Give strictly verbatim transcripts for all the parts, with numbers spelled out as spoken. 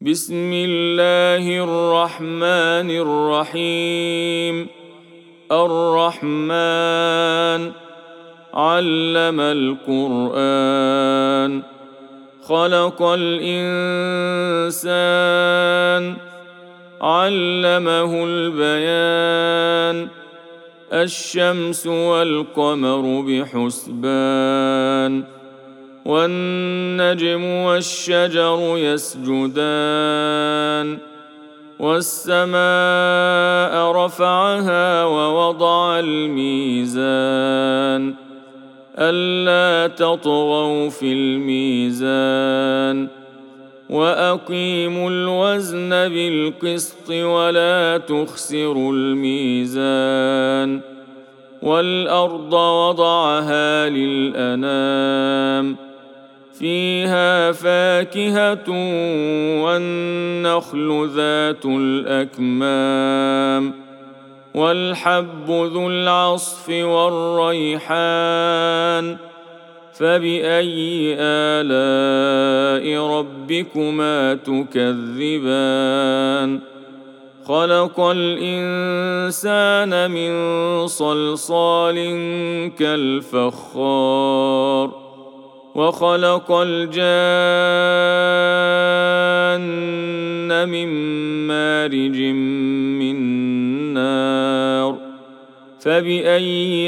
بسم الله الرحمن الرحيم. الرحمن علم القرآن، خلق الإنسان، علمه البيان. الشمس والقمر بحسبان، والنجم والشجر يسجدان. والسماء رفعها ووضع الميزان، ألا تطغوا في الميزان، وأقيموا الوزن بالقسط ولا تخسروا الميزان. والأرض وضعها للأنام، فيها فاكهة والنخل ذات الأكمام، والحب ذو العصف والريحان. فبأي آلاء ربكما تكذبان؟ خلق الإنسان من صلصال كالفخار، وخلق الجان من مارج من نار. فبأي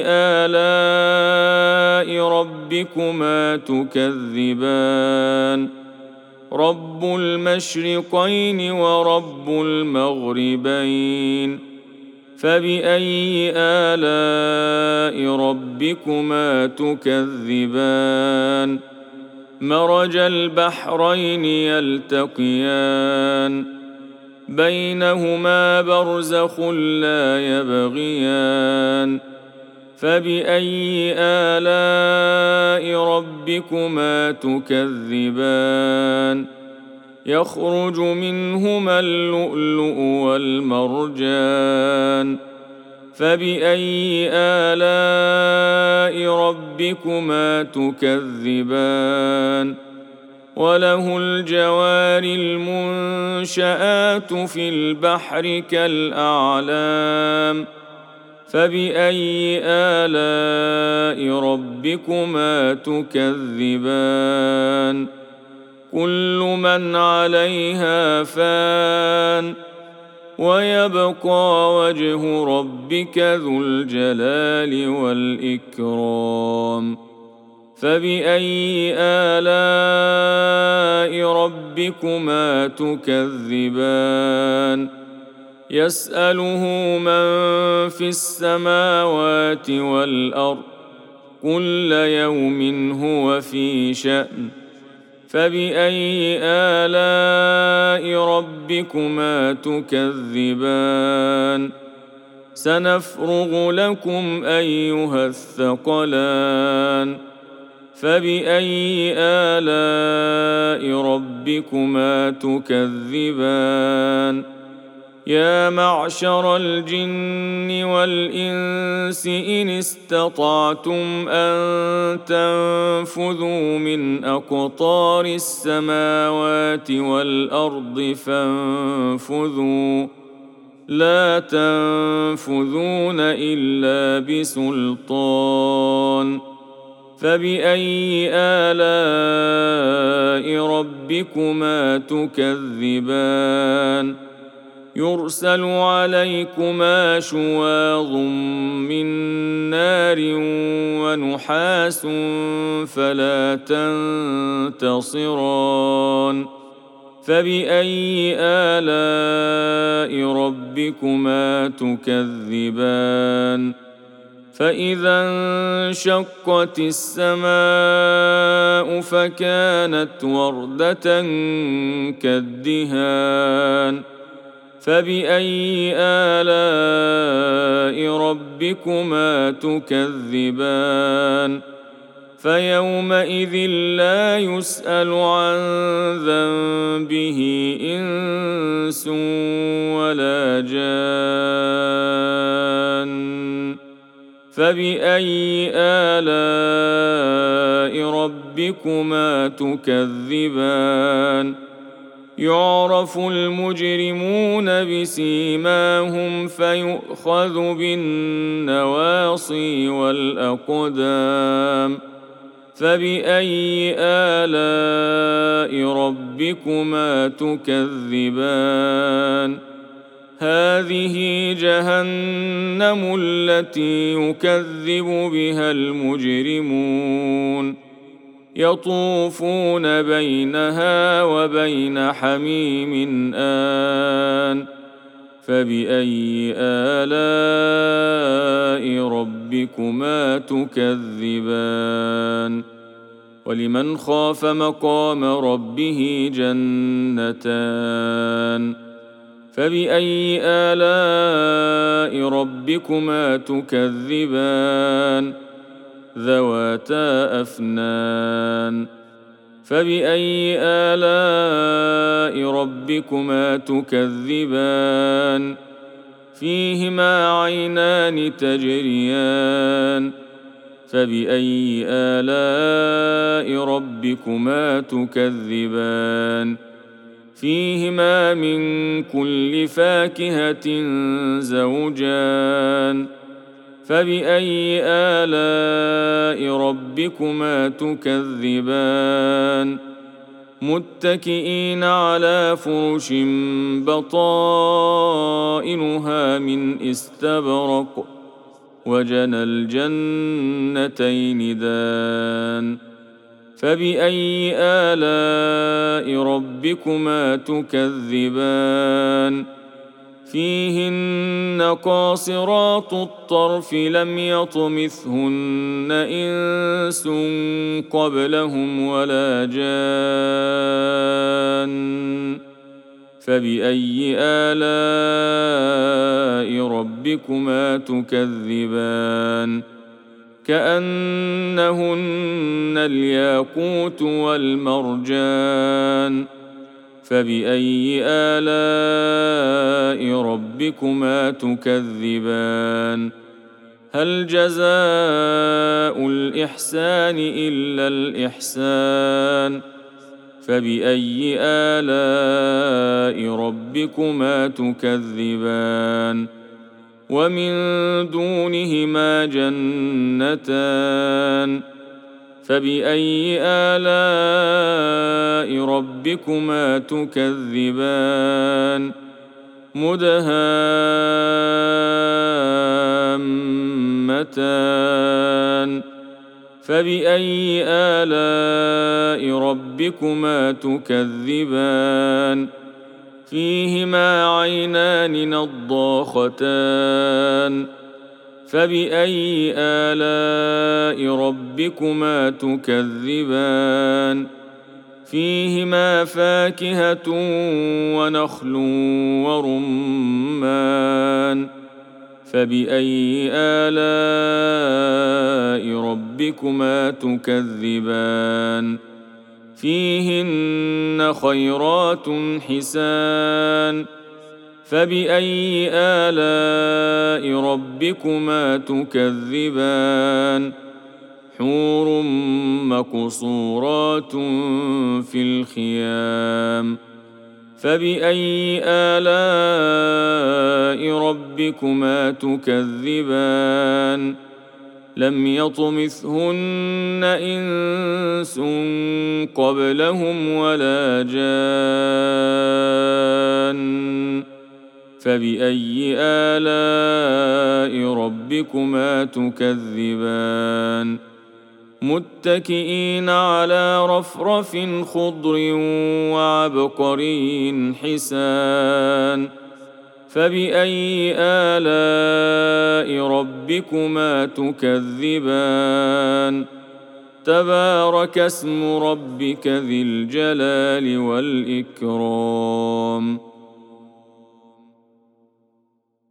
آلاء ربكما تكذبان؟ رب المشرقين ورب المغربين. فبأي آلاء ربكما تكذبان؟ مرج البحرين يلتقيان، بينهما برزخ لا يبغيان. فبأي آلاء ربكما تكذبان؟ يخرج منهما اللؤلؤ والمرجان. فبأي آلاء ربكما تكذبان؟ وله الجوار المنشآت في البحر كالأعلام. فبأي آلاء ربكما تكذبان؟ كل من عليها فان، ويبقى وجه ربك ذو الجلال والإكرام. فبأي آلاء ربكما تكذبان؟ يسأله من في السماوات والأرض، كل يوم هو في شأن. فبأي آلاء ربكما تكذبان؟ سنفرغ لكم أيها الثقلان. فبأي آلاء ربكما تكذبان؟ يا معشر الجن والإنس إن استطعتم أن تنفذوا من أقطار السماوات والأرض فانفذوا، لا تنفذون إلا بسلطان. فبأي آلاء ربكما تكذبان؟ يرسل عليكما شواظ من نار ونحاس فلا تنتصران. فبأي آلاء ربكما تكذبان؟ فإذا انشقت السماء فكانت وردة كالدهان. فبأي آلاء ربكما تكذبان؟ فيومئذ لا يسأل عن ذنبه إنس ولا جان. فبأي آلاء ربكما تكذبان؟ يعرف المجرمون بسيماهم فيؤخذ بالنواصي والأقدام فبأي آلاء ربكما تكذبان هذه جهنم التي يكذب بها المجرمون يطوفون بينها وبين حميم آن فبأي آلاء ربكما تكذبان ولمن خاف مقام ربه جنتان فبأي آلاء ربكما تكذبان ذواتا أفنان فبأي آلاء ربكما تكذبان فيهما عينان تجريان فبأي آلاء ربكما تكذبان فيهما من كل فاكهة زوجان فبأي آلاء ربكما تكذبان متكئين على فرش بطائنها من استبرق وجنى الجنتين دان فبأي آلاء ربكما تكذبان فيهن قاصرات الطرف لم يطمثهن إنس قبلهم ولا جان فبأي آلاء ربكما تكذبان كأنهن الياقوت والمرجان فبأي آلاء ربكما تكذبان هل جزاء الإحسان إلا الإحسان فبأي آلاء ربكما تكذبان ومن دونهما جنتان فبأي آلاء ربكما تكذبان مدهامتان فبأي آلاء ربكما تكذبان فيهما عينان نضاختان فبأي آلاء ربكما تكذبان فيهما فاكهة ونخل ورمان فبأي آلاء ربكما تكذبان فيهن خيرات حسان فبأي آلاء ربكما تكذبان حور مقصورات في الخيام فبأي آلاء ربكما تكذبان لم يطمثهن إنس قبلهم ولا جان فبأي آلاء ربكما تكذبان متكئين على رفرف خضر وعبقري حسان فبأي آلاء ربكما تكذبان تبارك اسم ربك ذي الجلال والإكرام